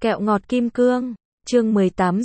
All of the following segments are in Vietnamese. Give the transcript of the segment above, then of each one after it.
Kẹo ngọt kim cương, chương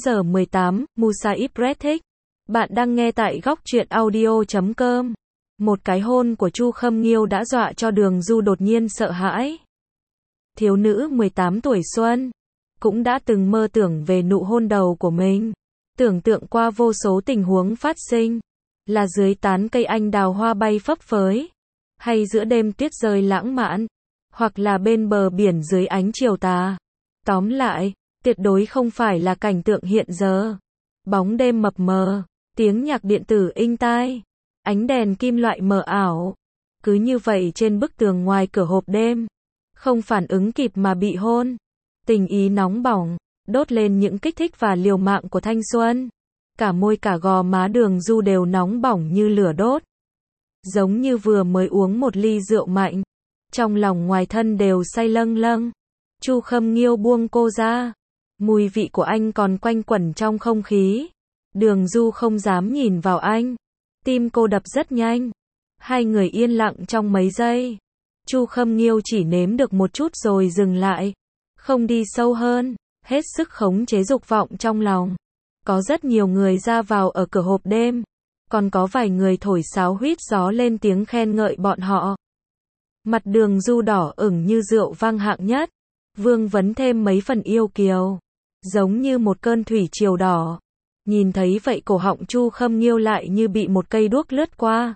18:18, Musa Ibret thích. Bạn đang nghe tại góc truyện audio.com. Một cái hôn của Chu Khâm Nghiêu đã dọa cho Đường Du đột nhiên sợ hãi. Thiếu nữ 18 tuổi xuân, cũng đã từng mơ tưởng về nụ hôn đầu của mình. Tưởng tượng qua vô số tình huống phát sinh. Là dưới tán cây anh đào hoa bay phấp phới. Hay giữa đêm tuyết rơi lãng mạn. Hoặc là bên bờ biển dưới ánh chiều tà. Tóm lại, tuyệt đối không phải là cảnh tượng hiện giờ. Bóng đêm mập mờ, tiếng nhạc điện tử inh tai, ánh đèn kim loại mờ ảo. Cứ như vậy trên bức tường ngoài cửa hộp đêm, không phản ứng kịp mà bị hôn. Tình ý nóng bỏng, đốt lên những kích thích và liều mạng của thanh xuân. Cả môi cả gò má Đường Du đều nóng bỏng như lửa đốt. Giống như vừa mới uống một ly rượu mạnh. Trong lòng ngoài thân đều say lâng lâng. Chu Khâm Nghiêu buông cô ra. Mùi vị của anh còn quanh quẩn trong không khí. Đường Du không dám nhìn vào anh. Tim cô đập rất nhanh. Hai người yên lặng trong mấy giây. Chu Khâm Nghiêu chỉ nếm được một chút rồi dừng lại. Không đi sâu hơn. Hết sức khống chế dục vọng trong lòng. Có rất nhiều người ra vào ở cửa hộp đêm. Còn có vài người thổi sáo huýt gió lên tiếng khen ngợi bọn họ. Mặt Đường Du đỏ ửng như rượu vang hạng nhất. Vương vấn thêm mấy phần yêu kiều. Giống như một cơn thủy triều đỏ. Nhìn thấy vậy cổ họng Chu Khâm Nghiêu lại như bị một cây đuốc lướt qua.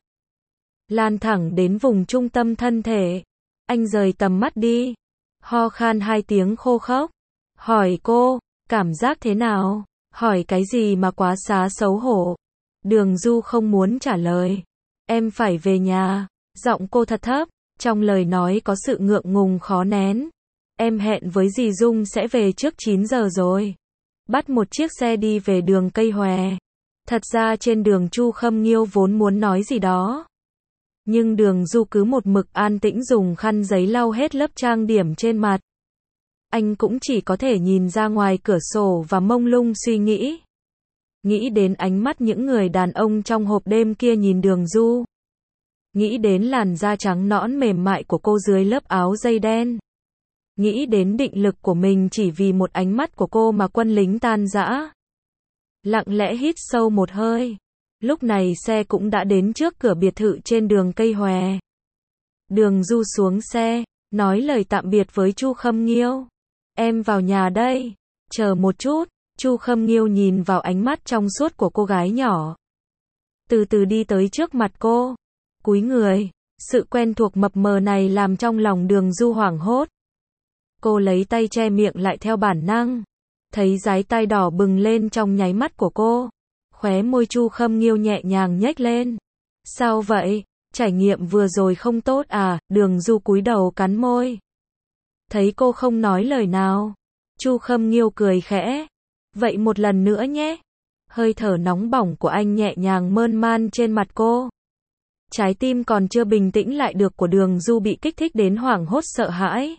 Lan thẳng đến vùng trung tâm thân thể. Anh rời tầm mắt đi. Ho khan hai tiếng khô khốc. Hỏi cô, cảm giác thế nào? Hỏi cái gì mà quá xá xấu hổ? Đường Du không muốn trả lời. Em phải về nhà. Giọng cô thật thấp. Trong lời nói có sự ngượng ngùng khó nén. Em hẹn với dì Dung sẽ về trước 9 giờ rồi. Bắt một chiếc xe đi về đường Cây Hòe. Thật ra trên đường Chu Khâm Nghiêu vốn muốn nói gì đó. Nhưng Đường Du cứ một mực an tĩnh dùng khăn giấy lau hết lớp trang điểm trên mặt. Anh cũng chỉ có thể nhìn ra ngoài cửa sổ và mông lung suy nghĩ. Nghĩ đến ánh mắt những người đàn ông trong hộp đêm kia nhìn Đường Du. Nghĩ đến làn da trắng nõn mềm mại của cô dưới lớp áo dây đen. Nghĩ đến định lực của mình chỉ vì một ánh mắt của cô mà quân lính tan rã. Lặng lẽ hít sâu một hơi. Lúc này xe cũng đã đến trước cửa biệt thự trên đường Cây Hòe. Đường Du xuống xe, nói lời tạm biệt với Chu Khâm Nghiêu. Em vào nhà đây. Chờ một chút. Chu Khâm Nghiêu nhìn vào ánh mắt trong suốt của cô gái nhỏ. Từ từ đi tới trước mặt cô. Cúi người. Sự quen thuộc mập mờ này làm trong lòng Đường Du hoảng hốt. Cô lấy tay che miệng lại theo bản năng. Thấy dái tai đỏ bừng lên trong nháy mắt của cô. Khóe môi Chu Khâm Nghiêu nhẹ nhàng nhếch lên. Sao vậy? Trải nghiệm vừa rồi không tốt à? Đường Du cúi đầu cắn môi. Thấy cô không nói lời nào. Chu Khâm Nghiêu cười khẽ. Vậy một lần nữa nhé. Hơi thở nóng bỏng của anh nhẹ nhàng mơn man trên mặt cô. Trái tim còn chưa bình tĩnh lại được của Đường Du bị kích thích đến hoảng hốt sợ hãi.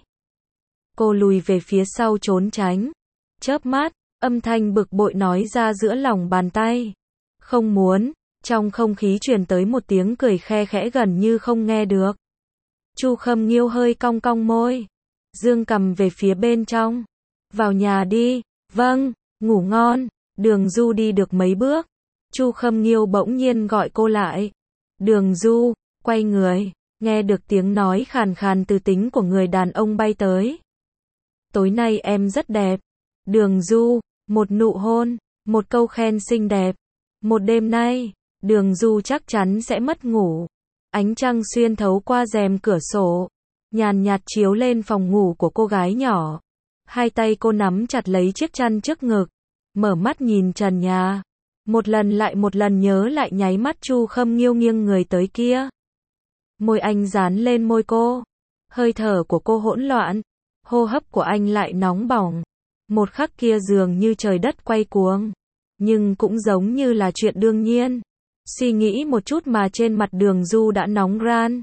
Cô lùi về phía sau trốn tránh. Chớp mắt, âm thanh bực bội nói ra giữa lòng bàn tay. Không muốn. Trong không khí truyền tới một tiếng cười khe khẽ gần như không nghe được. Chu Khâm Nghiêu hơi cong cong môi. Dương cầm về phía bên trong. Vào nhà đi. Vâng, ngủ ngon. Đường Du đi được mấy bước. Chu Khâm Nghiêu bỗng nhiên gọi cô lại. Đường Du, quay người. Nghe được tiếng nói khàn khàn từ tính của người đàn ông bay tới. Tối nay em rất đẹp. Đường Du, một nụ hôn, một câu khen xinh đẹp. Một đêm nay, Đường Du chắc chắn sẽ mất ngủ. Ánh trăng xuyên thấu qua rèm cửa sổ, nhàn nhạt chiếu lên phòng ngủ của cô gái nhỏ. Hai tay cô nắm chặt lấy chiếc chăn trước ngực, mở mắt nhìn trần nhà. Một lần lại một lần nhớ lại nháy mắt Chu Khâm Nghiêu nghiêng người tới kia. Môi anh dán lên môi cô. Hơi thở của cô hỗn loạn. Hô hấp của anh lại nóng bỏng. Một khắc kia dường như trời đất quay cuồng. Nhưng cũng giống như là chuyện đương nhiên. Suy nghĩ một chút mà trên mặt Đường Du đã nóng ran.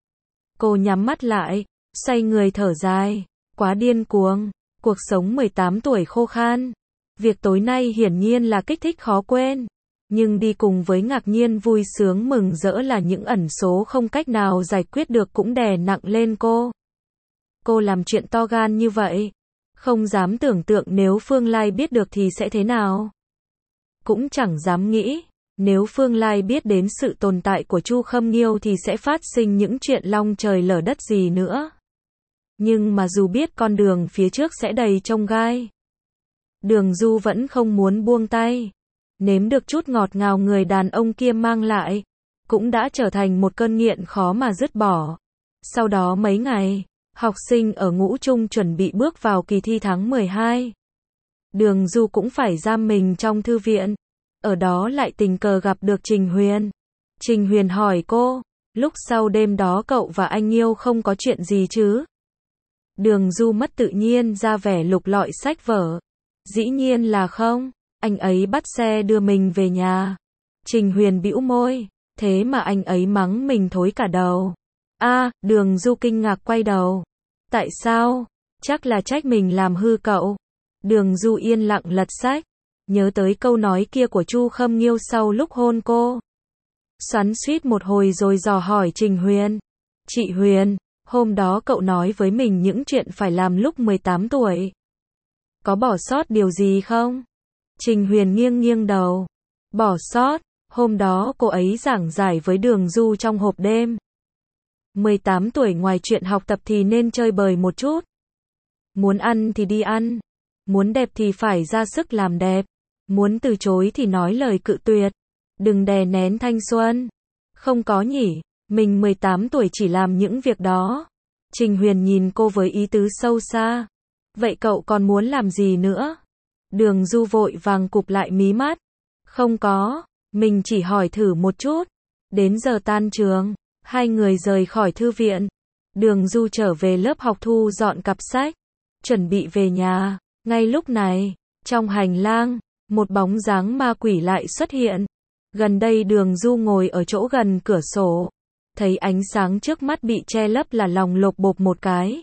Cô nhắm mắt lại, xoay người thở dài. Quá điên cuồng. Cuộc sống 18 tuổi khô khan. Việc tối nay hiển nhiên là kích thích khó quên. Nhưng đi cùng với ngạc nhiên vui sướng mừng rỡ là những ẩn số không cách nào giải quyết được cũng đè nặng lên cô. Cô làm chuyện to gan như vậy. Không dám tưởng tượng nếu Phương Lai biết được thì sẽ thế nào. Cũng chẳng dám nghĩ, nếu Phương Lai biết đến sự tồn tại của Chu Khâm Nghiêu thì sẽ phát sinh những chuyện long trời lở đất gì nữa. Nhưng mà dù biết con đường phía trước sẽ đầy chông gai, Đường Du vẫn không muốn buông tay. Nếm được chút ngọt ngào người đàn ông kia mang lại, cũng đã trở thành một cơn nghiện khó mà dứt bỏ. Sau đó mấy ngày, học sinh ở ngũ trung chuẩn bị bước vào kỳ thi tháng 12. Đường Du cũng phải giam mình trong thư viện. Ở đó lại tình cờ gặp được Trình Huyền. Trình Huyền hỏi cô, lúc sau đêm đó cậu và anh Nghiêu không có chuyện gì chứ? Đường Du mất tự nhiên ra vẻ lục lọi sách vở. Dĩ nhiên là không, anh ấy bắt xe đưa mình về nhà. Trình Huyền bĩu môi, thế mà anh ấy mắng mình thối cả đầu. Đường Du kinh ngạc quay đầu. Tại sao? Chắc là trách mình làm hư cậu. Đường Du yên lặng lật sách, nhớ tới câu nói kia của Chu Khâm Nghiêu sau lúc hôn cô. Xoắn xuýt một hồi rồi dò hỏi Trình Huyền. Chị Huyền, hôm đó cậu nói với mình những chuyện phải làm lúc 18 tuổi. Có bỏ sót điều gì không? Trình Huyền nghiêng nghiêng đầu. Bỏ sót, hôm đó cô ấy giảng giải với Đường Du trong hộp đêm. 18 tuổi ngoài chuyện học tập thì nên chơi bời một chút. Muốn ăn thì đi ăn. Muốn đẹp thì phải ra sức làm đẹp. Muốn từ chối thì nói lời cự tuyệt. Đừng đè nén thanh xuân. Không có nhỉ, mình 18 tuổi chỉ làm những việc đó. Trình Huyền nhìn cô với ý tứ sâu xa. Vậy cậu còn muốn làm gì nữa? Đường Du vội vàng cụp lại mí mắt. Không có, mình chỉ hỏi thử một chút. Đến giờ tan trường, hai người rời khỏi thư viện. Đường Du trở về lớp học thu dọn cặp sách, chuẩn bị về nhà. Ngay lúc này, trong hành lang, một bóng dáng ma quỷ lại xuất hiện. Gần đây Đường Du ngồi ở chỗ gần cửa sổ. Thấy ánh sáng trước mắt bị che lấp là lòng lột bột một cái.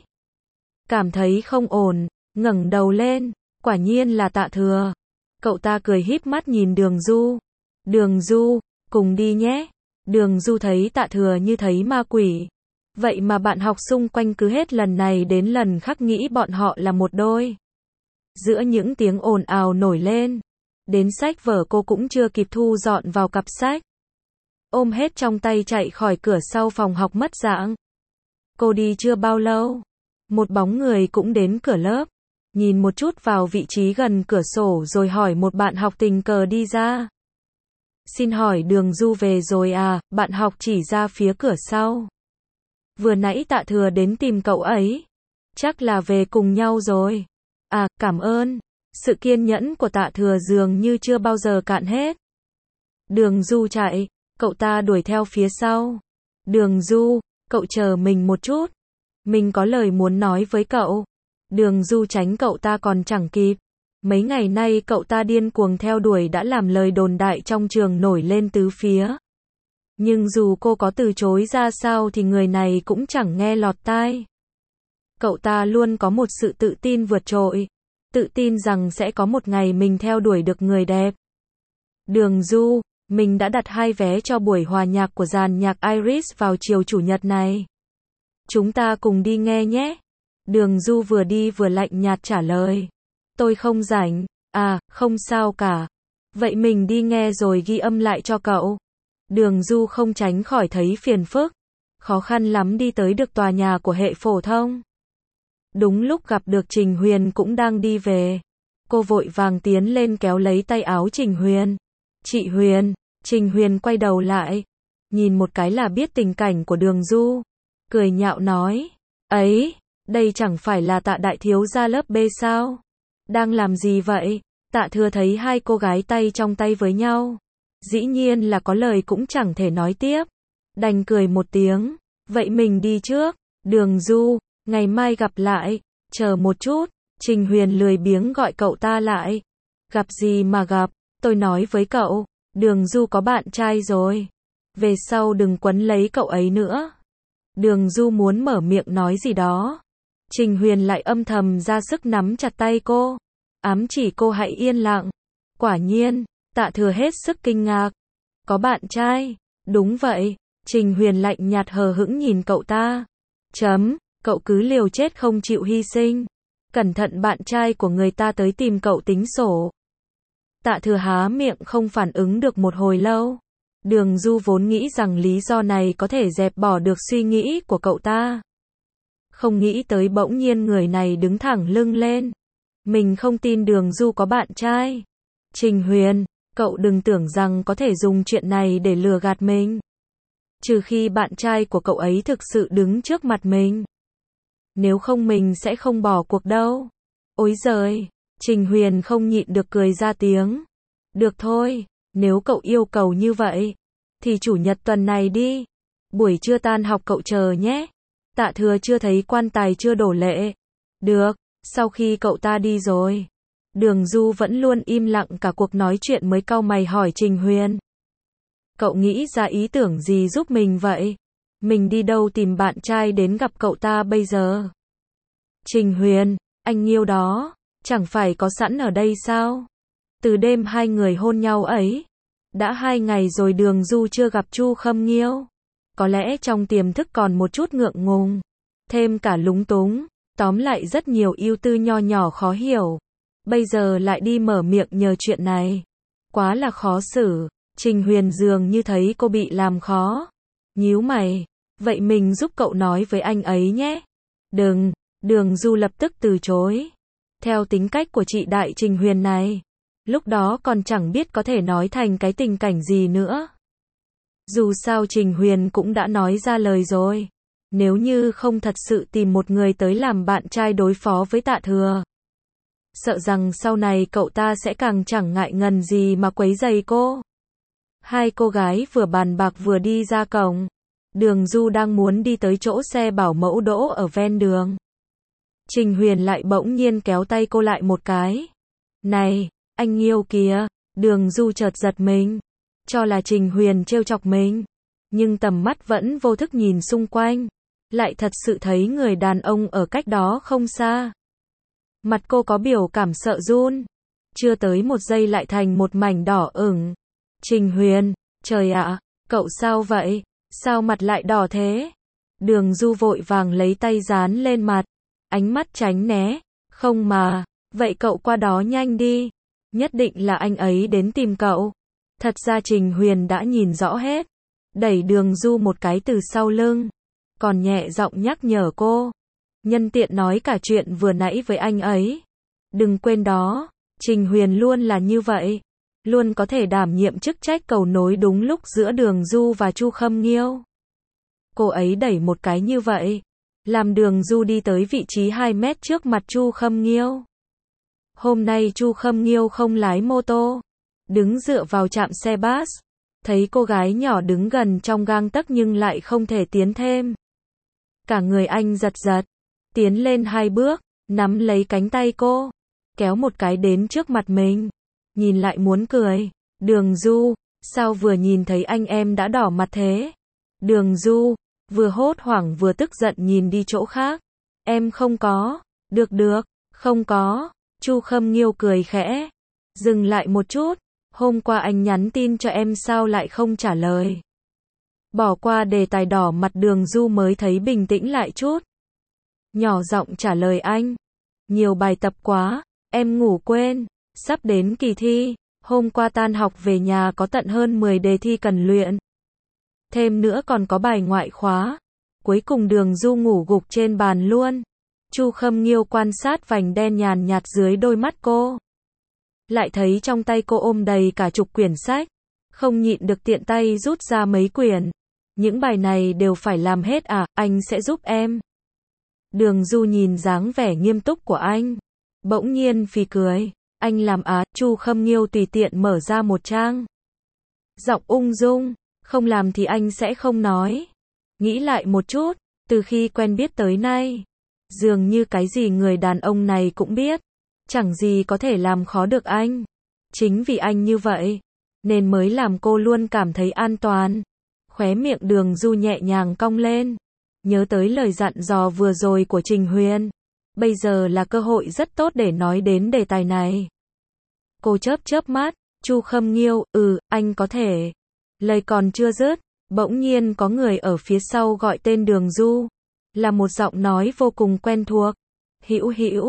Cảm thấy không ổn, ngẩng đầu lên, quả nhiên là Tạ Thừa. Cậu ta cười híp mắt nhìn Đường Du. Đường Du, cùng đi nhé. Đường Du thấy Tạ Thừa như thấy ma quỷ. Vậy mà bạn học xung quanh cứ hết lần này đến lần khác nghĩ bọn họ là một đôi. Giữa những tiếng ồn ào nổi lên, đến sách vở cô cũng chưa kịp thu dọn vào cặp sách. Ôm hết trong tay chạy khỏi cửa sau phòng học mất dạng. Cô đi chưa bao lâu, một bóng người cũng đến cửa lớp, nhìn một chút vào vị trí gần cửa sổ rồi hỏi một bạn học tình cờ đi ra. Xin hỏi Đường Du về rồi à? Bạn học chỉ ra phía cửa sau. Vừa nãy Tạ Thừa đến tìm cậu ấy. Chắc là về cùng nhau rồi. À, cảm ơn. Sự kiên nhẫn của Tạ Thừa dường như chưa bao giờ cạn hết. Đường Du chạy, cậu ta đuổi theo phía sau. Đường Du, cậu chờ mình một chút. Mình có lời muốn nói với cậu. Đường Du tránh cậu ta còn chẳng kịp. Mấy ngày nay cậu ta điên cuồng theo đuổi đã làm lời đồn đại trong trường nổi lên tứ phía. Nhưng dù cô có từ chối ra sao thì người này cũng chẳng nghe lọt tai. Cậu ta luôn có một sự tự tin vượt trội. Tự tin rằng sẽ có một ngày mình theo đuổi được người đẹp. Đường Du, mình đã đặt 2 vé cho buổi hòa nhạc của dàn nhạc Iris vào chiều chủ nhật này. Chúng ta cùng đi nghe nhé. Đường Du vừa đi vừa lạnh nhạt trả lời. Tôi không rảnh. À, không sao cả. Vậy mình đi nghe rồi ghi âm lại cho cậu. Đường Du không tránh khỏi thấy phiền phức. Khó khăn lắm đi tới được tòa nhà của hệ phổ thông. Đúng lúc gặp được Trình Huyền cũng đang đi về. Cô vội vàng tiến lên kéo lấy tay áo Trình Huyền. Chị Huyền. Trình Huyền quay đầu lại. Nhìn một cái là biết tình cảnh của Đường Du. Cười nhạo nói. Ấy, đây chẳng phải là Tạ đại thiếu gia lớp B sao? Đang làm gì vậy? Tạ Thừa thấy hai cô gái tay trong tay với nhau. Dĩ nhiên là có lời cũng chẳng thể nói tiếp. Đành cười một tiếng. Vậy mình đi trước. Đường Du, ngày mai gặp lại. Chờ một chút. Trình Huyền lười biếng gọi cậu ta lại. Gặp gì mà gặp, tôi nói với cậu. Đường Du có bạn trai rồi. Về sau đừng quấn lấy cậu ấy nữa. Đường Du muốn mở miệng nói gì đó. Trình Huyền lại âm thầm ra sức nắm chặt tay cô. Ám chỉ cô hãy yên lặng. Quả nhiên, Tạ Thừa hết sức kinh ngạc. Có bạn trai? Đúng vậy. Trình Huyền lạnh nhạt hờ hững nhìn cậu ta. Cậu cứ liều chết không chịu hy sinh. Cẩn thận bạn trai của người ta tới tìm cậu tính sổ. Tạ Thừa há miệng không phản ứng được một hồi lâu. Đường Du vốn nghĩ rằng lý do này có thể dẹp bỏ được suy nghĩ của cậu ta. Không nghĩ tới bỗng nhiên người này đứng thẳng lưng lên. Mình không tin Đường Du có bạn trai. Trình Huyền, cậu đừng tưởng rằng có thể dùng chuyện này để lừa gạt mình. Trừ khi bạn trai của cậu ấy thực sự đứng trước mặt mình. Nếu không mình sẽ không bỏ cuộc đâu. Ôi giời, Trình Huyền không nhịn được cười ra tiếng. Được thôi, nếu cậu yêu cầu như vậy, thì chủ nhật tuần này đi. Buổi trưa tan học cậu chờ nhé. Tạ Thừa chưa thấy quan tài chưa đổ lệ. Được, sau khi cậu ta đi rồi. Đường Du vẫn luôn im lặng cả cuộc nói chuyện mới cau mày hỏi Trình Huyền. Cậu nghĩ ra ý tưởng gì giúp mình vậy? Mình đi đâu tìm bạn trai đến gặp cậu ta bây giờ? Trình Huyền, anh yêu đó, chẳng phải có sẵn ở đây sao? Từ đêm hai người hôn nhau ấy, đã 2 ngày rồi Đường Du chưa gặp Chu Khâm Nghiêu. Có lẽ trong tiềm thức còn một chút ngượng ngùng, thêm cả lúng túng, tóm lại rất nhiều ưu tư nho nhỏ khó hiểu. Bây giờ lại đi mở miệng nhờ chuyện này. Quá là khó xử. Trình Huyền dường như thấy cô bị làm khó. Nhíu mày. Vậy mình giúp cậu nói với anh ấy nhé. Đừng. Đường Du lập tức từ chối. Theo tính cách của chị Đại Trình Huyền này, lúc đó còn chẳng biết có thể nói thành cái tình cảnh gì nữa. Dù sao Trình Huyền cũng đã nói ra lời rồi. Nếu như không thật sự tìm một người tới làm bạn trai đối phó với Tạ Thừa, sợ rằng sau này cậu ta sẽ càng chẳng ngại ngần gì mà quấy rầy cô. Hai cô gái vừa bàn bạc vừa đi ra cổng. Đường Du đang muốn đi tới chỗ xe bảo mẫu đỗ ở ven đường. Trình Huyền lại bỗng nhiên kéo tay cô lại một cái. Này, anh yêu kìa. Đường Du chợt giật mình. Cho là Trình Huyền trêu chọc mình. Nhưng tầm mắt vẫn vô thức nhìn xung quanh. Lại thật sự thấy người đàn ông ở cách đó không xa. Mặt cô có biểu cảm sợ run. Chưa tới một giây lại thành một mảnh đỏ ửng. Trình Huyền, trời ạ, cậu sao vậy? Sao mặt lại đỏ thế? Đường Du vội vàng lấy tay dán lên mặt. Ánh mắt tránh né. Không mà, vậy cậu qua đó nhanh đi. Nhất định là anh ấy đến tìm cậu. Thật ra Trình Huyền đã nhìn rõ hết. Đẩy Đường Du một cái từ sau lưng. Còn nhẹ giọng nhắc nhở cô. Nhân tiện nói cả chuyện vừa nãy với anh ấy. Đừng quên đó, Trình Huyền luôn là như vậy. Luôn có thể đảm nhiệm chức trách cầu nối đúng lúc giữa Đường Du và Chu Khâm Nghiêu. Cô ấy đẩy một cái như vậy, làm Đường Du đi tới vị trí 2 mét trước mặt Chu Khâm Nghiêu. Hôm nay Chu Khâm Nghiêu không lái mô tô, đứng dựa vào trạm xe bus. Thấy cô gái nhỏ đứng gần trong gang tấc nhưng lại không thể tiến thêm. Cả người anh giật giật, tiến lên 2 bước, nắm lấy cánh tay cô, kéo một cái đến trước mặt mình. Nhìn lại muốn cười. Đường Du, sao vừa nhìn thấy anh em đã đỏ mặt thế? Đường Du, vừa hốt hoảng vừa tức giận nhìn đi chỗ khác. Em không có. Được, không có. Chu Khâm Nghiêu cười khẽ. Dừng lại một chút. Hôm qua anh nhắn tin cho em sao lại không trả lời? Bỏ qua đề tài đỏ mặt Đường Du mới thấy bình tĩnh lại chút. Nhỏ giọng trả lời anh. Nhiều bài tập quá, em ngủ quên. Sắp đến kỳ thi, hôm qua tan học về nhà có tận hơn 10 đề thi cần luyện. Thêm nữa còn có bài ngoại khóa. Cuối cùng Đường Du ngủ gục trên bàn luôn. Chu Khâm Nghiêu quan sát vành đen nhàn nhạt dưới đôi mắt cô. Lại thấy trong tay cô ôm đầy cả chục quyển sách. Không nhịn được tiện tay rút ra mấy quyển. Những bài này đều phải làm hết à, anh sẽ giúp em. Đường Du nhìn dáng vẻ nghiêm túc của anh. Bỗng nhiên phì cười. Anh làm á, Chu Khâm Nghiêu tùy tiện mở ra một trang. Giọng ung dung, không làm thì anh sẽ không nói. Nghĩ lại một chút, từ khi quen biết tới nay, dường như cái gì người đàn ông này cũng biết. Chẳng gì có thể làm khó được anh. Chính vì anh như vậy, nên mới làm cô luôn cảm thấy an toàn. Khóe miệng Đường Du nhẹ nhàng cong lên. Nhớ tới lời dặn dò vừa rồi của Trình Huyền. Bây giờ là cơ hội rất tốt để nói đến đề tài này. Cô chớp mắt, Chu Khâm Nghiêu, anh có thể. Lời còn chưa dứt, bỗng nhiên có người ở phía sau gọi tên Đường Du. Là một giọng nói vô cùng quen thuộc. Hữu,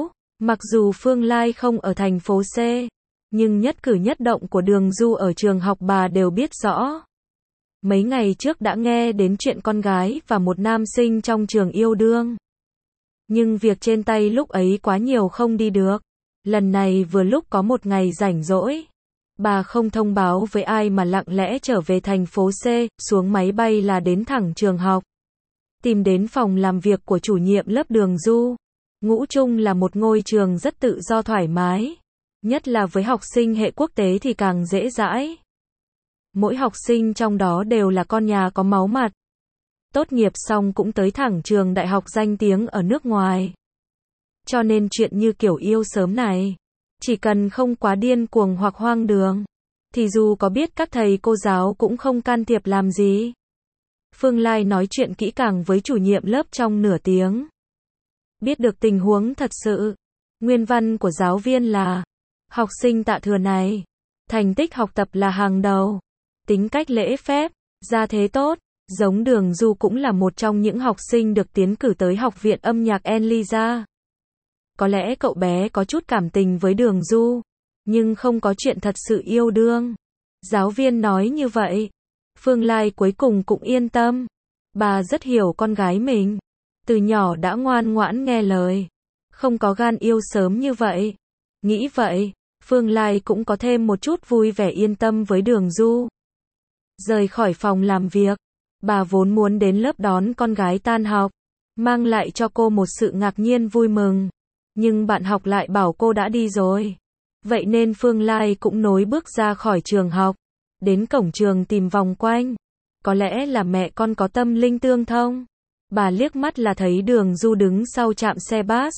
Mặc dù Phương Lai không ở thành phố C, nhưng nhất cử nhất động của Đường Du ở trường học bà đều biết rõ. Mấy ngày trước đã nghe đến chuyện con gái và một nam sinh trong trường yêu đương. Nhưng việc trên tay lúc ấy quá nhiều không đi được. Lần này vừa lúc có một ngày rảnh rỗi. Bà không thông báo với ai mà lặng lẽ trở về thành phố C, xuống máy bay là đến thẳng trường học. Tìm đến phòng làm việc của chủ nhiệm lớp Đường Du. Ngũ Trung là một ngôi trường rất tự do thoải mái. Nhất là với học sinh hệ quốc tế thì càng dễ dãi. Mỗi học sinh trong đó đều là con nhà có máu mặt. Tốt nghiệp xong cũng tới thẳng trường đại học danh tiếng ở nước ngoài. Cho nên chuyện như kiểu yêu sớm này, chỉ cần không quá điên cuồng hoặc hoang đường, thì dù có biết các thầy cô giáo cũng không can thiệp làm gì. Phương Lai nói chuyện kỹ càng với chủ nhiệm lớp trong nửa tiếng. Biết được tình huống thật sự. Nguyên văn của giáo viên là: học sinh Tạ Thừa này, thành tích học tập là hàng đầu, tính cách lễ phép, gia thế tốt, giống Đường Du cũng là một trong những học sinh được tiến cử tới Học viện âm nhạc Enliza. Có lẽ cậu bé có chút cảm tình với Đường Du, nhưng không có chuyện thật sự yêu đương. Giáo viên nói như vậy, Phương Lai cuối cùng cũng yên tâm. Bà rất hiểu con gái mình, từ nhỏ đã ngoan ngoãn nghe lời, không có gan yêu sớm như vậy. Nghĩ vậy, Phương Lai cũng có thêm một chút vui vẻ yên tâm với Đường Du. Rời khỏi phòng làm việc, bà vốn muốn đến lớp đón con gái tan học, mang lại cho cô một sự ngạc nhiên vui mừng. Nhưng bạn học lại bảo cô đã đi rồi. Vậy nên Phương Lai cũng nối bước ra khỏi trường học, đến cổng trường tìm vòng quanh. Có lẽ là mẹ con có tâm linh tương thông. Bà liếc mắt là thấy Đường Du đứng sau trạm xe bus.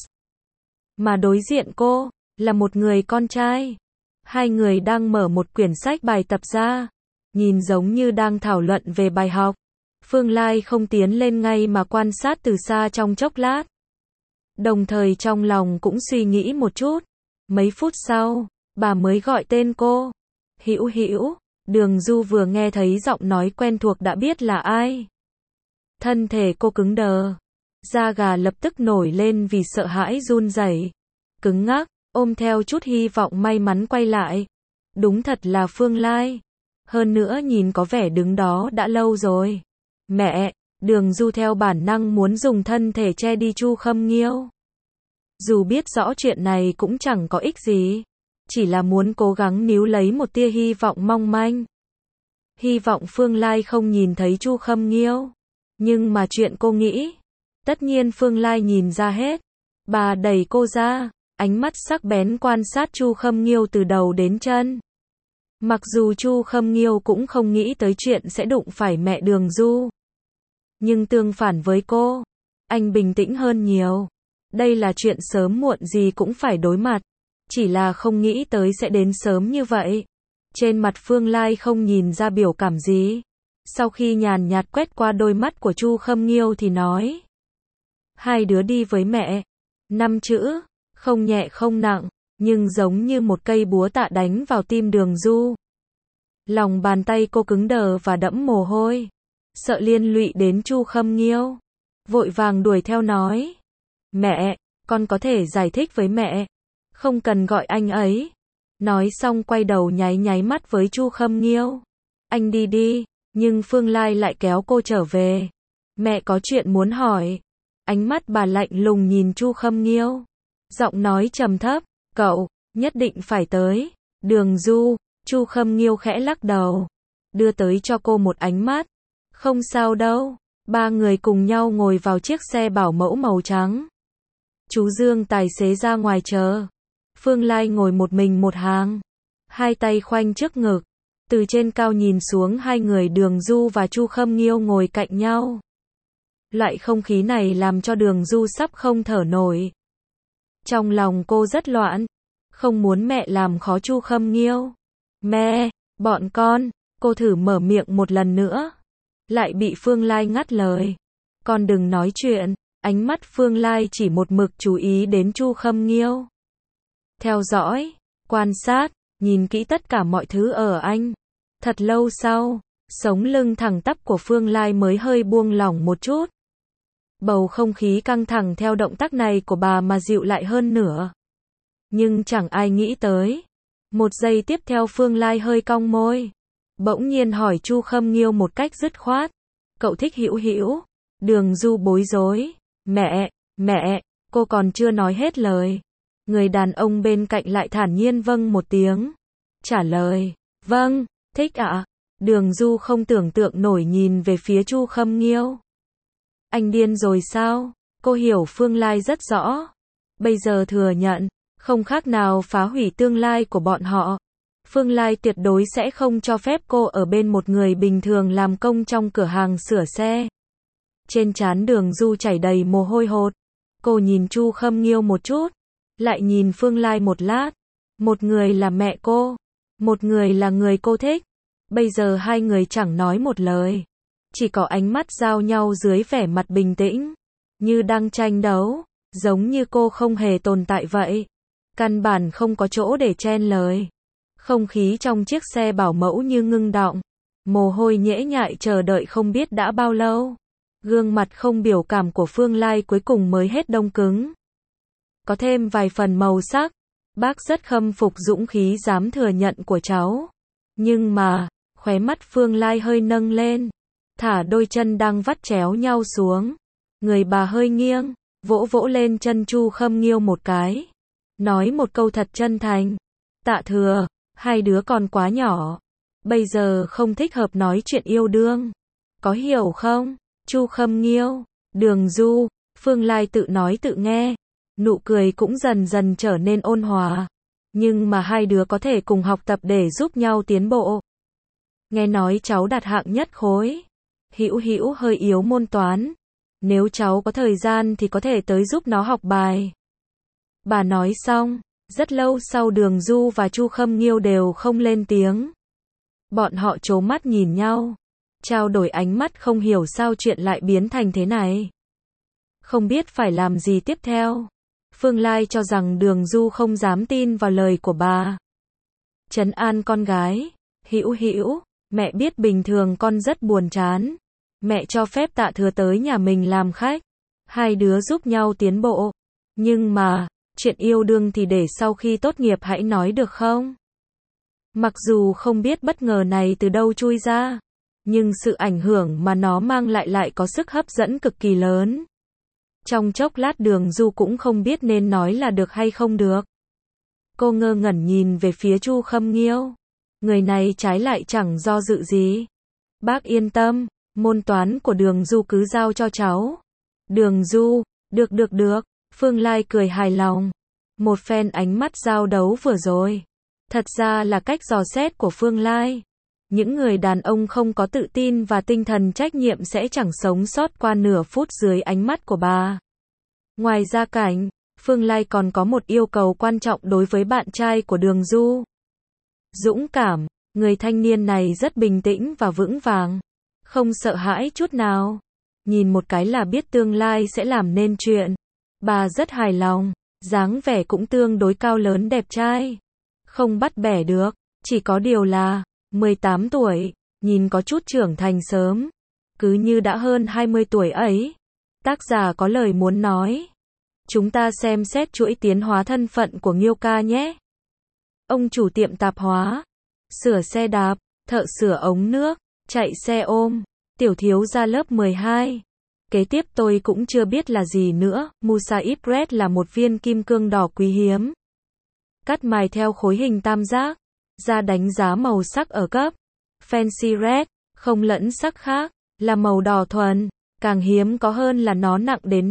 Mà đối diện cô, là một người con trai. Hai người đang mở một quyển sách bài tập ra. Nhìn giống như đang thảo luận về bài học. Phương Lai không tiến lên ngay mà quan sát từ xa trong chốc lát. Đồng thời trong lòng cũng suy nghĩ một chút. Mấy phút sau, bà mới gọi tên cô. Hữu Hữu. Đường Du vừa nghe thấy giọng nói quen thuộc đã biết là ai. Thân thể cô cứng đờ. Da gà lập tức nổi lên vì sợ hãi run rẩy. Cứng ngắc, ôm theo chút hy vọng may mắn quay lại. Đúng thật là Phương Lai. Hơn nữa nhìn có vẻ đứng đó đã lâu rồi. Mẹ, Đường Du theo bản năng muốn dùng thân thể che đi Chu Khâm Nghiêu. Dù biết rõ chuyện này cũng chẳng có ích gì. Chỉ là muốn cố gắng níu lấy một tia hy vọng mong manh. Hy vọng Phương Lai không nhìn thấy Chu Khâm Nghiêu. Nhưng mà chuyện cô nghĩ, tất nhiên Phương Lai nhìn ra hết. Bà đẩy cô ra, ánh mắt sắc bén quan sát Chu Khâm Nghiêu từ đầu đến chân. Mặc dù Chu Khâm Nghiêu cũng không nghĩ tới chuyện sẽ đụng phải mẹ Đường Du. Nhưng tương phản với cô, anh bình tĩnh hơn nhiều. Đây là chuyện sớm muộn gì cũng phải đối mặt. Chỉ là không nghĩ tới sẽ đến sớm như vậy. Trên mặt Phương Lai không nhìn ra biểu cảm gì. Sau khi nhàn nhạt quét qua đôi mắt của Chu Khâm Nghiêu thì nói: hai đứa đi với mẹ. 5 chữ, không nhẹ không nặng, nhưng giống như một cây búa tạ đánh vào tim Đường Du. Lòng bàn tay cô cứng đờ và đẫm mồ hôi. Sợ liên lụy đến Chu Khâm Nghiêu. Vội vàng đuổi theo nói: mẹ, con có thể giải thích với mẹ. Không cần gọi anh ấy. Nói xong quay đầu nháy nháy mắt với Chu Khâm Nghiêu. Anh đi đi. Nhưng Phương Lai lại kéo cô trở về. Mẹ có chuyện muốn hỏi. Ánh mắt bà lạnh lùng nhìn Chu Khâm Nghiêu. Giọng nói trầm thấp. Cậu, nhất định phải tới. Đường Du. Chu Khâm Nghiêu khẽ lắc đầu. Đưa tới cho cô một ánh mắt. Không sao đâu. Ba người cùng nhau ngồi vào chiếc xe bảo mẫu màu trắng. Chú Dương tài xế ra ngoài chờ. Phương Lai ngồi một mình một hàng. Hai tay khoanh trước ngực. Từ trên cao nhìn xuống hai người Đường Du và Chu Khâm Nghiêu ngồi cạnh nhau. Loại không khí này làm cho Đường Du sắp không thở nổi. Trong lòng cô rất loạn. Không muốn mẹ làm khó Chu Khâm Nghiêu. Mẹ, bọn cô thử mở miệng một lần nữa. Lại bị Phương Lai ngắt lời. Con đừng nói chuyện. Ánh mắt Phương Lai chỉ một mực chú ý đến Chu Khâm Nghiêu. Theo dõi, quan sát, nhìn kỹ tất cả mọi thứ ở anh. Thật lâu sau, sống lưng thẳng tắp của Phương Lai mới hơi buông lỏng một chút. Bầu không khí căng thẳng theo động tác này của bà mà dịu lại hơn nữa. Nhưng chẳng ai nghĩ tới. Một giây tiếp theo Phương Lai hơi cong môi. Bỗng nhiên hỏi Chu Khâm Nghiêu một cách dứt khoát. Cậu thích Hữu Hữu? Đường Du bối rối. Mẹ, cô còn chưa nói hết lời. Người đàn ông bên cạnh lại thản nhiên vâng một tiếng. Trả lời, vâng, thích ạ. Đường Du không tưởng tượng nổi nhìn về phía Chu Khâm Nghiêu. Anh điên rồi sao? Cô hiểu Phương Lai rất rõ. Bây giờ thừa nhận, không khác nào phá hủy tương lai của bọn họ. Phương Lai tuyệt đối sẽ không cho phép cô ở bên một người bình thường làm công trong cửa hàng sửa xe. Trên trán Đường Du chảy đầy mồ hôi hột. Cô nhìn Chu Khâm Nghiêu một chút, lại nhìn Phương Lai một lát. Một người là mẹ cô, một người là người cô thích. Bây giờ hai người chẳng nói một lời, chỉ có ánh mắt giao nhau dưới vẻ mặt bình tĩnh, như đang tranh đấu, giống như cô không hề tồn tại vậy. Căn bản không có chỗ để chen lời. Không khí trong chiếc xe bảo mẫu như ngưng đọng, mồ hôi nhễ nhại chờ đợi không biết đã bao lâu. Gương mặt không biểu cảm của Phương Lai cuối cùng mới hết đông cứng. Có thêm vài phần màu sắc. Bác rất khâm phục dũng khí dám thừa nhận của cháu. Nhưng mà, khóe mắt Phương Lai hơi nâng lên, thả đôi chân đang vắt chéo nhau xuống. Người bà hơi nghiêng, vỗ vỗ lên chân Chu Khâm Nghiêu một cái. Nói một câu thật chân thành. Tạ Thừa, hai đứa còn quá nhỏ. Bây giờ không thích hợp nói chuyện yêu đương. Có hiểu không? Chu Khâm Nghiêu, Đường Du, Phương Lai tự nói tự nghe. Nụ cười cũng dần dần trở nên ôn hòa. Nhưng mà hai đứa có thể cùng học tập để giúp nhau tiến bộ. Nghe nói cháu đạt hạng nhất khối. Hữu Hữu hơi yếu môn toán. Nếu cháu có thời gian thì có thể tới giúp nó học bài. Bà nói xong, rất lâu sau Đường Du và Chu Khâm Nghiêu đều không lên tiếng. Bọn họ trố mắt nhìn nhau, trao đổi ánh mắt không hiểu sao chuyện lại biến thành thế này. Không biết phải làm gì tiếp theo. Phương Lai cho rằng Đường Du không dám tin vào lời của bà. Trấn an con gái, Hữu Hữu, mẹ biết bình thường con rất buồn chán. Mẹ cho phép Tạ Thừa tới nhà mình làm khách. Hai đứa giúp nhau tiến bộ. Nhưng mà, chuyện yêu đương thì để sau khi tốt nghiệp hãy nói được không? Mặc dù không biết bất ngờ này từ đâu chui ra, nhưng sự ảnh hưởng mà nó mang lại có sức hấp dẫn cực kỳ lớn. Trong chốc lát Đường Du cũng không biết nên nói là được hay không được. Cô ngơ ngẩn nhìn về phía Chu Khâm Nghiêu. Người này trái lại chẳng do dự gì. Bác yên tâm, môn toán của Đường Du cứ giao cho cháu. Đường Du, được. Phương Lai cười hài lòng. Một phen ánh mắt giao đấu vừa rồi. Thật ra là cách dò xét của Phương Lai. Những người đàn ông không có tự tin và tinh thần trách nhiệm sẽ chẳng sống sót qua nửa phút dưới ánh mắt của bà. Ngoài gia cảnh, Phương Lai còn có một yêu cầu quan trọng đối với bạn trai của Đường Du. Dũng cảm, người thanh niên này rất bình tĩnh và vững vàng. Không sợ hãi chút nào. Nhìn một cái là biết tương lai sẽ làm nên chuyện. Bà rất hài lòng, dáng vẻ cũng tương đối cao lớn đẹp trai. Không bắt bẻ được, chỉ có điều là 18 tuổi, nhìn có chút trưởng thành sớm. Cứ như đã hơn 20 tuổi ấy. Tác giả có lời muốn nói. Chúng ta xem xét chuỗi tiến hóa thân phận của Nghiêu ca nhé. Ông chủ tiệm tạp hóa, sửa xe đạp, thợ sửa ống nước, chạy xe ôm, tiểu thiếu gia lớp 12. Kế tiếp tôi cũng chưa biết là gì nữa. Musa Ibret là một viên kim cương đỏ quý hiếm. Cắt mài theo khối hình tam giác. Ra đánh giá màu sắc ở cấp Fancy Red, không lẫn sắc khác, là màu đỏ thuần. Càng hiếm có hơn là nó nặng đến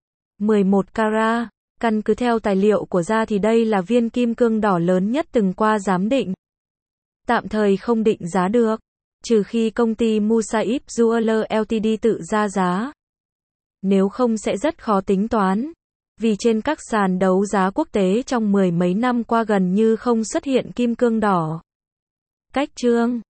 11 carat. Căn cứ theo tài liệu của gia thì đây là viên kim cương đỏ lớn nhất từng qua giám định. Tạm thời không định giá được, trừ khi công ty Musaib Jeweler Ltd tự ra giá. Nếu không sẽ rất khó tính toán, vì trên các sàn đấu giá quốc tế trong mười mấy năm qua gần như không xuất hiện kim cương đỏ. Cách chương